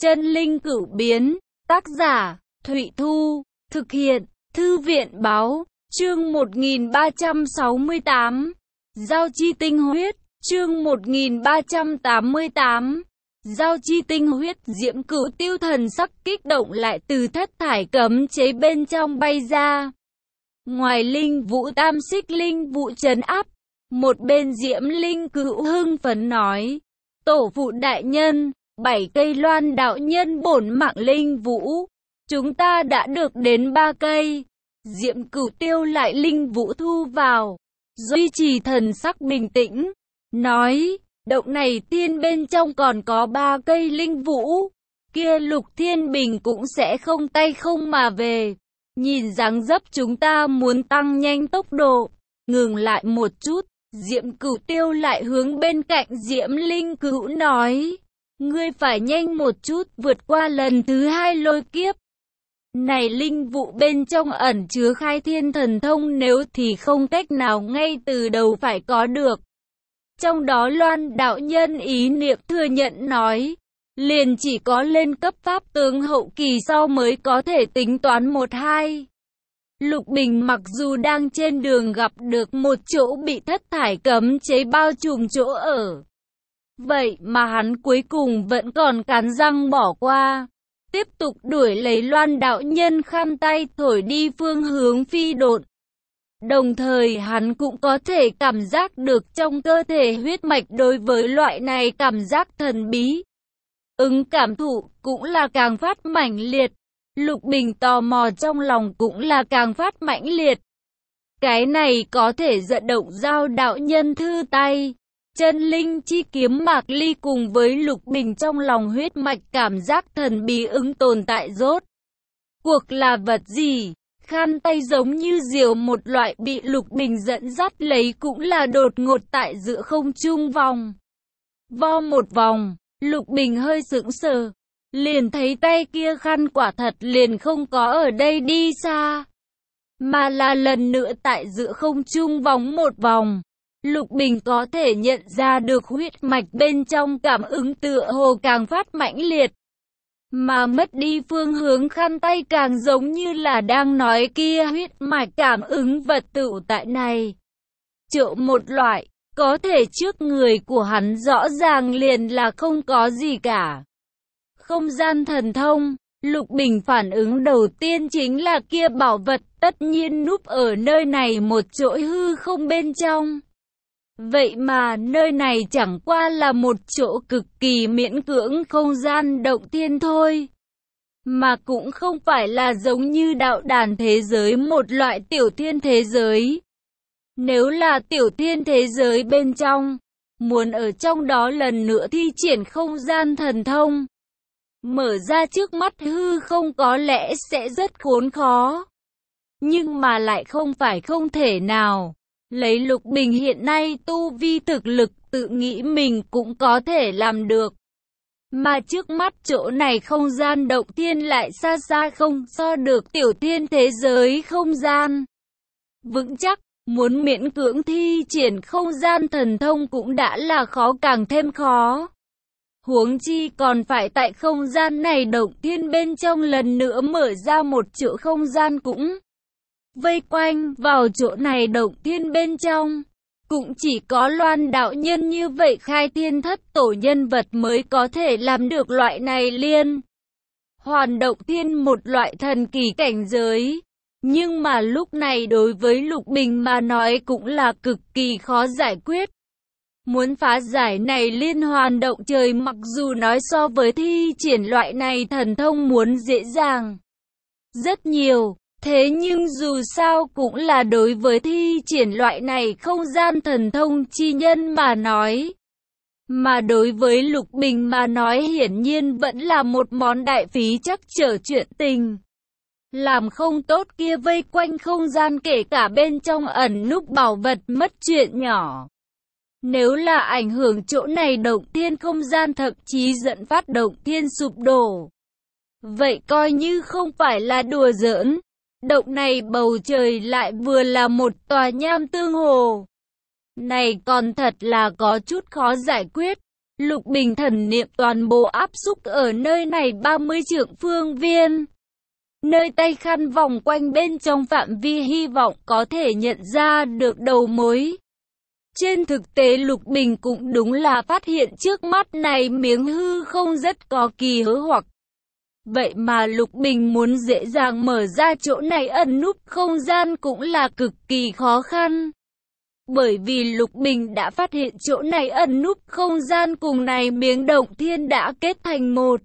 Chân linh cửu biến, tác giả, Thụy Thu, thực hiện, Thư viện báo, chương 1368, Giao chi tinh huyết, chương 1388, Giao chi tinh huyết. Diễm Cửu Tiêu thần sắc kích động lại từ thất thải cấm chế bên trong bay ra. Ngoài linh vũ tam xích linh vụ trấn áp, một bên Diễm Linh Cửu hưng phấn nói: tổ phụ đại nhân, 7 cây loan đạo nhân bổn mạng linh vũ, chúng ta đã được đến 3 cây. Diễm Cửu Tiêu lại linh vũ thu vào, duy trì thần sắc bình tĩnh, nói: động này thiên bên trong còn có 3 cây linh vũ, kia Lục Thiên Bình cũng sẽ không tay không mà về. Nhìn dáng dấp chúng ta muốn tăng nhanh tốc độ. Ngừng lại một chút, Diễm Cửu Tiêu lại hướng bên cạnh Diễm Linh Cửu nói: ngươi phải nhanh một chút vượt qua lần thứ 2 lôi kiếp. Này linh vụ bên trong ẩn chứa khai thiên thần thông, nếu thì không cách nào ngay từ đầu phải có được. Trong đó Loan đạo nhân ý niệm thừa nhận nói: liền chỉ có lên cấp pháp tướng hậu kỳ sau mới có thể tính toán 1-2. Lục Bình mặc dù đang trên đường gặp được một chỗ bị thất thải cấm chế bao trùm chỗ ở, vậy mà hắn cuối cùng vẫn còn cắn răng bỏ qua, tiếp tục đuổi lấy Loan đạo nhân khăn tay thổi đi phương hướng phi độn. Đồng thời hắn cũng có thể cảm giác được trong cơ thể huyết mạch đối với loại này cảm giác thần bí, cảm thụ cũng là càng phát mãnh liệt. Lục Bình tò mò trong lòng cũng là càng phát mãnh liệt. Cái này có thể dẫn động Giao đạo nhân thư tay, chân linh chi kiếm Mạc Ly cùng với Lục Bình trong lòng huyết mạch cảm giác thần bí tồn tại rốt cuộc là vật gì? Khăn tay giống như diều một loại bị Lục Bình dẫn dắt lấy cũng là đột ngột tại giữa không trung vòng vo một vòng. Lục Bình hơi sững sờ, liền thấy tay kia khăn quả thật liền không có ở đây đi xa, mà là lần nữa tại giữa không trung vòng một vòng. Lục Bình có thể nhận ra được huyết mạch bên trong cảm ứng tựa hồ càng phát mãnh liệt, mà mất đi phương hướng khăn tay càng giống như là đang nói kia huyết mạch cảm ứng vật tựu tại này. Triệu một loại, có thể trước người của hắn rõ ràng liền là không có gì cả. Không gian thần thông. Lục Bình phản ứng đầu tiên chính là kia bảo vật tất nhiên núp ở nơi này một chỗ hư không bên trong. Vậy mà nơi này chẳng qua là một chỗ cực kỳ miễn cưỡng không gian động thiên thôi, mà cũng không phải là giống như đạo đàn thế giới một loại tiểu thiên thế giới. Nếu là tiểu thiên thế giới bên trong, muốn ở trong đó lần nữa thi triển không gian thần thông, mở ra trước mắt hư không có lẽ sẽ rất khốn khó. Nhưng mà lại không phải không thể nào. Lấy Lục Bình hiện nay tu vi thực lực, tự nghĩ mình cũng có thể làm được. Mà trước mắt chỗ này không gian động thiên lại xa xa không so được tiểu thiên thế giới không gian vững chắc. Muốn miễn cưỡng thi triển không gian thần thông cũng đã là khó càng thêm khó. Huống chi còn phải tại không gian này động thiên bên trong lần nữa mở ra một chỗ không gian cũng vây quanh vào chỗ này động thiên bên trong. Cũng chỉ có Loan đạo nhân như vậy khai thiên thất tổ nhân vật mới có thể làm được loại này liên hoàn động thiên, một loại thần kỳ cảnh giới. Nhưng mà lúc này đối với Lục Bình mà nói cũng là cực kỳ khó giải quyết. Muốn phá giải này liên hoàn động trời mặc dù nói so với thi triển loại này thần thông muốn dễ dàng rất nhiều, thế nhưng dù sao cũng là đối với thi triển loại này không gian thần thông chi nhân mà nói. Mà đối với Lục Bình mà nói hiển nhiên vẫn là một món đại phí chắc trở chuyện tình. Làm không tốt kia vây quanh không gian kể cả bên trong ẩn núp bảo vật mất chuyện nhỏ. Nếu là ảnh hưởng chỗ này động thiên không gian thậm chí dẫn phát động thiên sụp đổ, vậy coi như không phải là đùa giỡn. Động này bầu trời lại vừa là một tòa nham tương hồ. Này còn thật là có chút khó giải quyết. Lục Bình thần niệm toàn bộ áp xúc ở nơi này 30 trượng phương viên. Nơi tay khăn vòng quanh bên trong phạm vi hy vọng có thể nhận ra được đầu mối. Trên thực tế Lục Bình cũng đúng là phát hiện trước mắt này miếng hư không rất có kỳ hớ hoặc. Vậy mà Lục Bình muốn dễ dàng mở ra chỗ này ẩn núp không gian cũng là cực kỳ khó khăn. Bởi vì Lục Bình đã phát hiện chỗ này ẩn núp không gian cùng này miếng động thiên đã kết thành một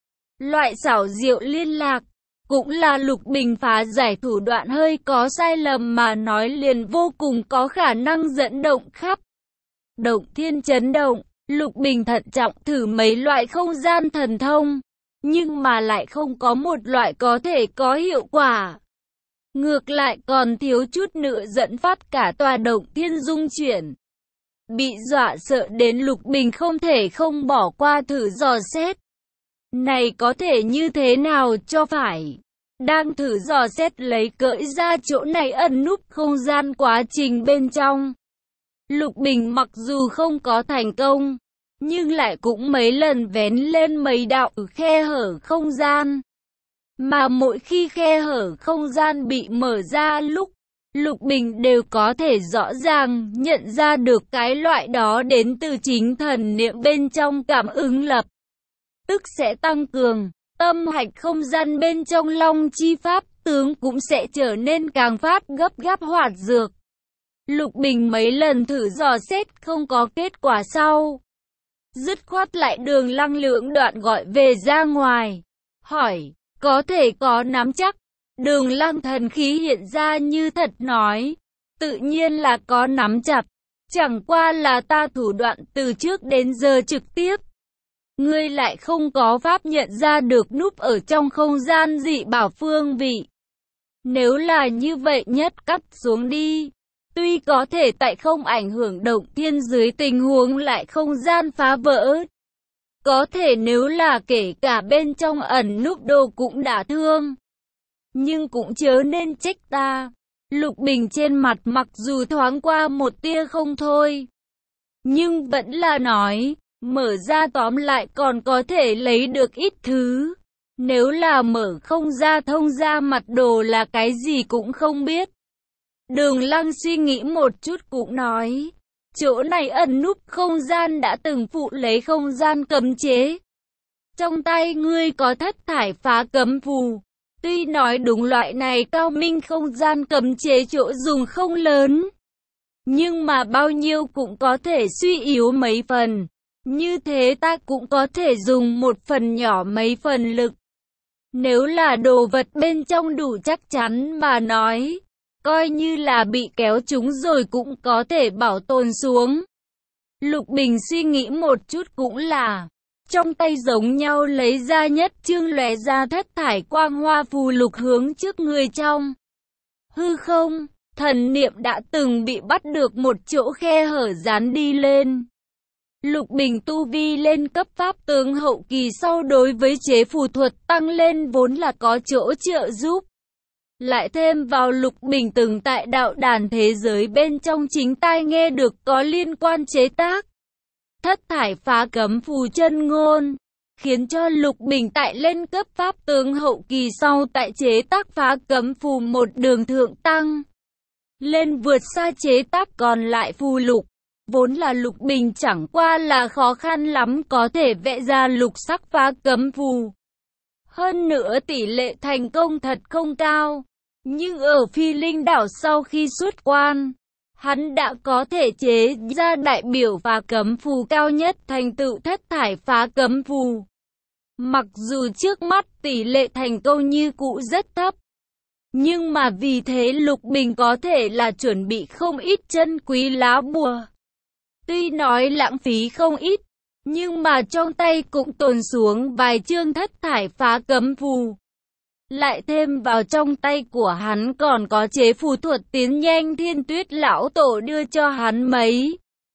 loại xảo diệu liên lạc. Cũng là Lục Bình phá giải thủ đoạn hơi có sai lầm mà nói liền vô cùng có khả năng dẫn động khắp động thiên chấn động. Lục Bình thận trọng thử mấy loại không gian thần thông, nhưng mà lại không có một loại có thể có hiệu quả. Ngược lại còn thiếu chút nữa dẫn phát cả tòa động thiên rung chuyển. Bị dọa sợ đến Lục Bình không thể không bỏ qua thử dò xét. Này có thể như thế nào cho phải? Đang thử dò xét lấy cởi ra chỗ này ẩn núp không gian quá trình bên trong. Lục Bình mặc dù không có thành công, nhưng lại cũng mấy lần vén lên mấy đạo khe hở không gian. Mà mỗi khi khe hở không gian bị mở ra lúc, Lục Bình đều có thể rõ ràng nhận ra được cái loại đó đến từ chính thần niệm bên trong cảm ứng lập tức sẽ tăng cường. Tâm hạch không gian bên trong Long Chi Pháp tướng cũng sẽ trở nên càng phát gấp gáp hoạt dược. Lục Bình mấy lần thử dò xét không có kết quả sau. Dứt khoát lại Đường Lăng lưỡng đoạn gọi về ra ngoài. Hỏi, có thể có nắm chắc? Đường Lăng thần khí hiện ra như thật nói. Tự nhiên là có nắm chặt. Chẳng qua là ta thủ đoạn từ trước đến giờ trực tiếp. Ngươi lại không có pháp nhận ra được núp ở trong không gian dị bảo phương vị. Nếu là như vậy nhất cắt xuống đi. Tuy có thể tại không ảnh hưởng động thiên dưới tình huống lại không gian phá vỡ. Có thể nếu là kể cả bên trong ẩn núp đồ cũng đã thương. Nhưng cũng chớ nên trách ta. Lục Bình trên mặt mặc dù thoáng qua một tia không thôi. Nhưng vẫn là nói. Mở ra tóm lại còn có thể lấy được ít thứ. Nếu là mở không ra thông ra mặt đồ là cái gì cũng không biết. Đường Lăng suy nghĩ một chút cũng nói. Chỗ này ẩn núp không gian đã từng phụ lấy không gian cấm chế. Trong tay ngươi có thất thải phá cấm phù. Tuy nói đúng loại này cao minh không gian cấm chế chỗ dùng không lớn. Nhưng mà bao nhiêu cũng có thể suy yếu mấy phần. Như thế ta cũng có thể dùng một phần nhỏ mấy phần lực. Nếu là đồ vật bên trong đủ chắc chắn mà nói, coi như là bị kéo chúng rồi cũng có thể bảo tồn xuống. Lục Bình suy nghĩ một chút cũng là, trong tay giống nhau lấy ra nhất chương lóe ra thất thải quang hoa phù lục hướng trước người trong. Hư không, thần niệm đã từng bị bắt được một chỗ khe hở dán đi lên. Lục Bình tu vi lên cấp pháp tướng hậu kỳ sau đối với chế phù thuật tăng lên vốn là có chỗ trợ giúp. Lại thêm vào Lục Bình từng tại đạo đàn thế giới bên trong chính tai nghe được có liên quan chế tác thất thải phá cấm phù chân ngôn, khiến cho Lục Bình tại lên cấp pháp tướng hậu kỳ sau tại chế tác phá cấm phù một đường thượng tăng lên vượt xa chế tác còn lại phù lục. Vốn là Lục Bình chẳng qua là khó khăn lắm có thể vẽ ra lục sắc phá cấm phù. Hơn nữa tỷ lệ thành công thật không cao. Nhưng ở Phi Linh đảo sau khi xuất quan, hắn đã có thể chế ra đại biểu phá cấm phù cao nhất thành tựu thất thải phá cấm phù. Mặc dù trước mắt tỷ lệ thành công như cũ rất thấp. Nhưng mà vì thế Lục Bình có thể là chuẩn bị không ít chân quý lá bùa. Tuy nói lãng phí không ít, nhưng mà trong tay cũng tồn xuống vài chương thất thải phá cấm phù. Lại thêm vào trong tay của hắn còn có chế phù thuật tiến nhanh Thiên Tuyết lão tổ đưa cho hắn mấy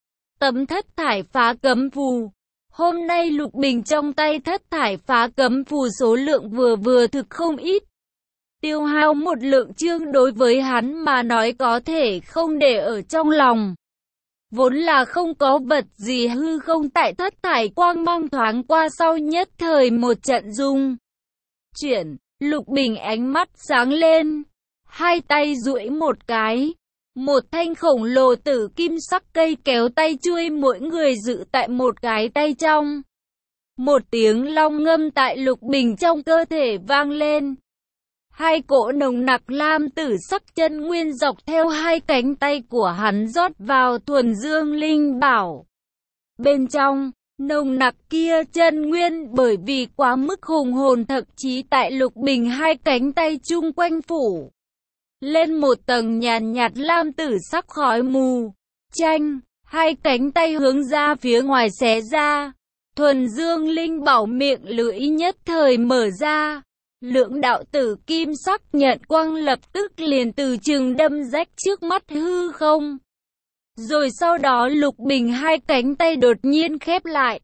tấm thất thải phá cấm phù. Hôm nay Lục Bình trong tay thất thải phá cấm phù số lượng vừa thực không ít. Tiêu hao một lượng chương đối với hắn mà nói có thể không để ở trong lòng. Vốn là không có vật gì hư không tại thất thải quang mang thoáng qua sau nhất thời một trận rung chuyển, Lục Bình ánh mắt sáng lên, hai tay duỗi một cái. Một thanh khổng lồ tử kim sắc cây kéo tay chuôi mỗi người dự tại một cái tay trong. Một tiếng long ngâm tại Lục Bình trong cơ thể vang lên. Hai cỗ nồng nặc lam tử sắc chân nguyên dọc theo hai cánh tay của hắn rót vào thuần dương linh bảo. Bên trong, nồng nặc kia chân nguyên bởi vì quá mức hùng hồn thậm chí tại Lục Bình hai cánh tay chung quanh phủ lên một tầng nhàn nhạt lam tử sắc khói mù. Chanh, hai cánh tay hướng ra phía ngoài xé ra. Thuần dương linh bảo miệng lưỡi nhất thời mở ra. Lưỡng đạo tử kim sắc nhận quang lập tức liền từ chừng đâm rách trước mắt hư không. Rồi sau đó Lục Bình hai cánh tay đột nhiên khép lại.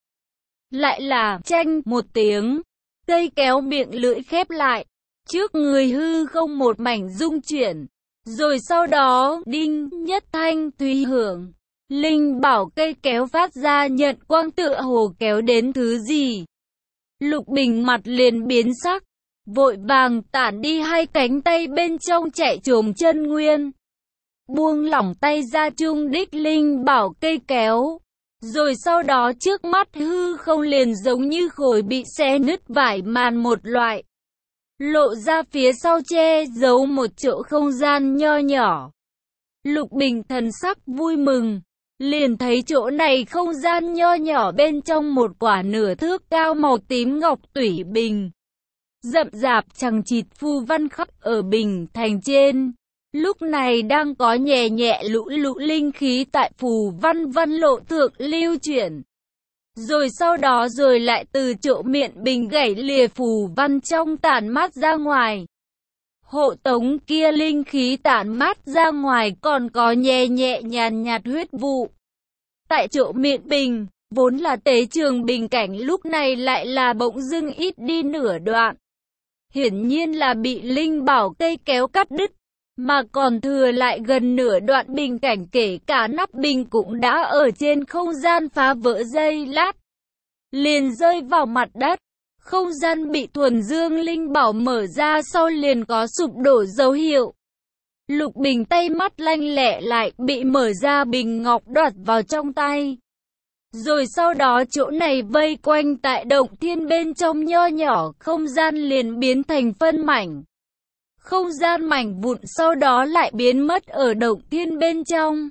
Lại là chanh một tiếng. Cây kéo miệng lưỡi khép lại. Trước người hư không một mảnh rung chuyển. Rồi sau đó đinh nhất thanh tùy hưởng. Linh bảo cây kéo phát ra nhận quang tựa hồ kéo đến thứ gì. Lục Bình mặt liền biến sắc. Vội vàng tản đi hai cánh tay bên trong chạy trồm chân nguyên. Buông lỏng tay ra trung đích linh bảo cây kéo. Rồi sau đó trước mắt hư không liền giống như khối bị xé nứt vải màn một loại. Lộ ra phía sau che giấu một chỗ không gian nho nhỏ. Lục Bình thần sắc vui mừng. Liền thấy chỗ này không gian nho nhỏ bên trong một quả nửa thước cao màu tím ngọc tủy bình. Rậm rạp chằng chịt phù văn khắc ở bình thành trên. Lúc này đang có nhẹ nhẹ lũ lũ linh khí tại phù văn văn lộ thượng lưu chuyển. Rồi sau đó rồi lại từ chỗ miệng bình gãy lìa phù văn trong tản mát ra ngoài. Hộ tống kia linh khí tản mát ra ngoài còn có nhẹ nhẹ nhàn nhạt huyết vụ. Tại chỗ miệng bình, vốn là tế trường bình cảnh lúc này lại là bỗng dưng ít đi nửa đoạn. Hiển nhiên là bị linh bảo cây kéo cắt đứt, mà còn thừa lại gần nửa đoạn bình cảnh kể cả nắp bình cũng đã ở trên không gian phá vỡ giây lát. Liền rơi vào mặt đất, không gian bị thuần dương linh bảo mở ra sau liền có sụp đổ dấu hiệu. Lục Bình tay mắt lanh lẹ lại bị mở ra bình ngọc đoạt vào trong tay. Rồi sau đó chỗ này vây quanh tại động thiên bên trong nho nhỏ không gian liền biến thành phân mảnh. Không gian mảnh vụn sau đó lại biến mất ở động thiên bên trong.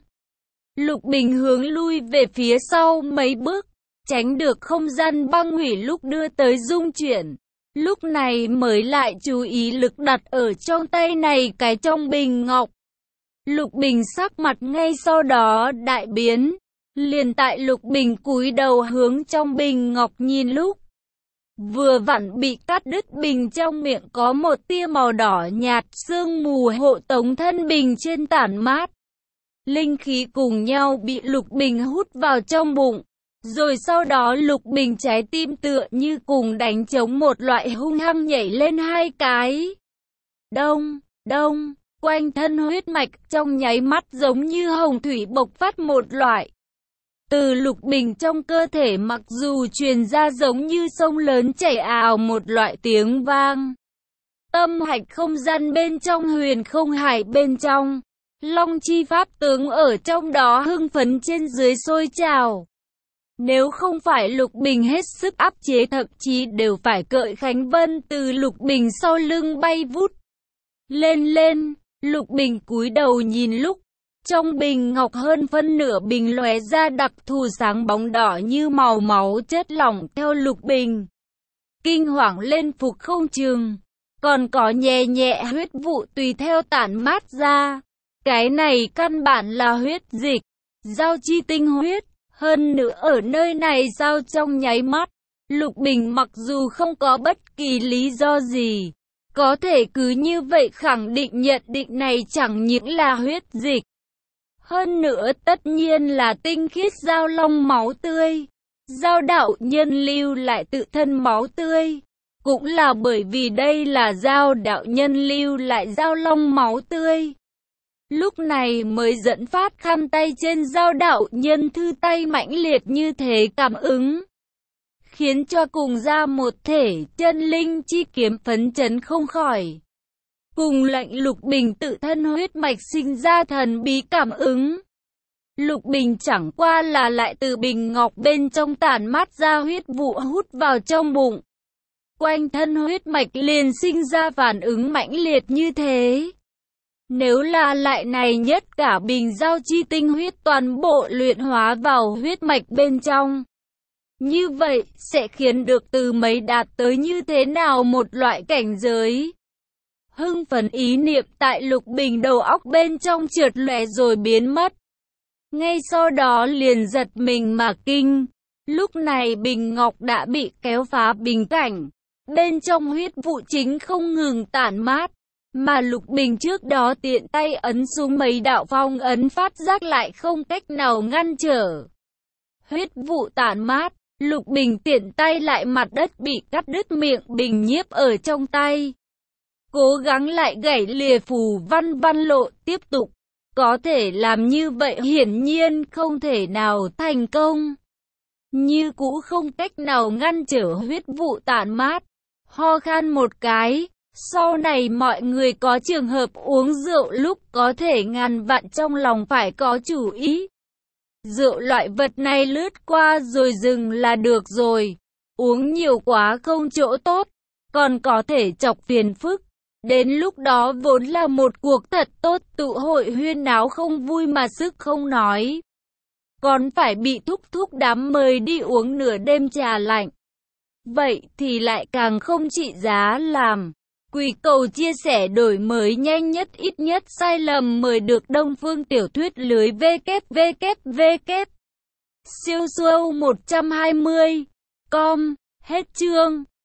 Lục Bình hướng lui về phía sau mấy bước, tránh được không gian băng hủy lúc đưa tới rung chuyển. Lúc này mới lại chú ý lực đặt ở trong tay này cái trong bình ngọc. Lục Bình sắc mặt ngay sau đó đại biến. Liền tại Lục Bình cúi đầu hướng trong bình ngọc nhìn lúc. Vừa vặn bị cắt đứt bình trong miệng có một tia màu đỏ nhạt sương mù hộ tống thân bình trên tản mát. Linh khí cùng nhau bị Lục Bình hút vào trong bụng. Rồi sau đó Lục Bình trái tim tựa như cùng đánh trống một loại hung hăng nhảy lên hai cái. Đông, đông, quanh thân huyết mạch trong nháy mắt giống như hồng thủy bộc phát một loại. Từ Lục Bình trong cơ thể mặc dù truyền ra giống như sông lớn chảy ào một loại tiếng vang. Tâm hạch không gian bên trong huyền không hải bên trong. Long chi pháp tướng ở trong đó hưng phấn trên dưới sôi trào. Nếu không phải Lục Bình hết sức áp chế thậm chí đều phải cởi Khánh Vân từ Lục Bình sau lưng bay vút. Lên, Lục Bình cúi đầu nhìn lúc. Trong bình ngọc hơn phân nửa bình lóe ra đặc thù sáng bóng đỏ như màu máu chất lỏng theo Lục Bình. Kinh hoàng lên phục không chừng. Còn có nhẹ nhẹ huyết vụ tùy theo tản mát ra. Cái này căn bản là huyết dịch. Giao chi tinh huyết. Hơn nữa ở nơi này giao trong nháy mắt. Lục Bình mặc dù không có bất kỳ lý do gì. Có thể cứ như vậy khẳng định nhận định này chẳng những là huyết dịch. Hơn nữa tất nhiên là tinh khiết giao long máu tươi. Giao đạo nhân lưu lại tự thân máu tươi. Cũng là bởi vì đây là giao đạo nhân lưu lại giao long máu tươi. Lúc này mới dẫn phát khăn tay trên dao đạo nhân thư tay mãnh liệt như thế cảm ứng, khiến cho cùng ra một thể chân linh chi kiếm phấn chấn không khỏi. Cùng lệnh Lục Bình tự thân huyết mạch sinh ra thần bí cảm ứng. Lục Bình chẳng qua là lại từ bình ngọc bên trong tản mát ra huyết vụ hút vào trong bụng. Quanh thân huyết mạch liền sinh ra phản ứng mãnh liệt như thế. Nếu là lại này nhất cả bình giao chi tinh huyết toàn bộ luyện hóa vào huyết mạch bên trong, như vậy sẽ khiến được từ mấy đạt tới như thế nào một loại cảnh giới. Hưng phấn ý niệm tại Lục Bình đầu óc bên trong trượt lóe rồi biến mất. Ngay sau đó liền giật mình mà kinh. Lúc này bình ngọc đã bị kéo phá bình cảnh. Bên trong huyết vụ chính không ngừng tản mát. Mà Lục Bình trước đó tiện tay ấn xuống mấy đạo phong ấn phát giác lại không cách nào ngăn trở. Huyết vụ tản mát, Lục Bình tiện tay lại mặt đất bị cắt đứt miệng bình nhiếp ở trong tay. Cố gắng lại gảy lìa phù văn văn lộ tiếp tục. Có thể làm như vậy hiển nhiên không thể nào thành công. Như cũ không cách nào ngăn trở huyết vụ tản mát. Ho khan một cái. Sau này mọi người có trường hợp uống rượu lúc có thể ngàn vạn trong lòng phải có chủ ý. Rượu loại vật này lướt qua rồi dừng là được rồi. Uống nhiều quá không chỗ tốt, còn có thể chọc phiền phức. Đến lúc đó vốn là một cuộc thật tốt tụ hội huyên náo không vui mà sức không nói. Còn phải bị thúc đám mời đi uống nửa đêm trà lạnh. Vậy thì lại càng không trị giá làm. Quy cầu chia sẻ đổi mới nhanh nhất ít nhất sai lầm mời được Đông Phương Tiểu Thuyết lưới www. Siêu Show 120. Com. Hết chương.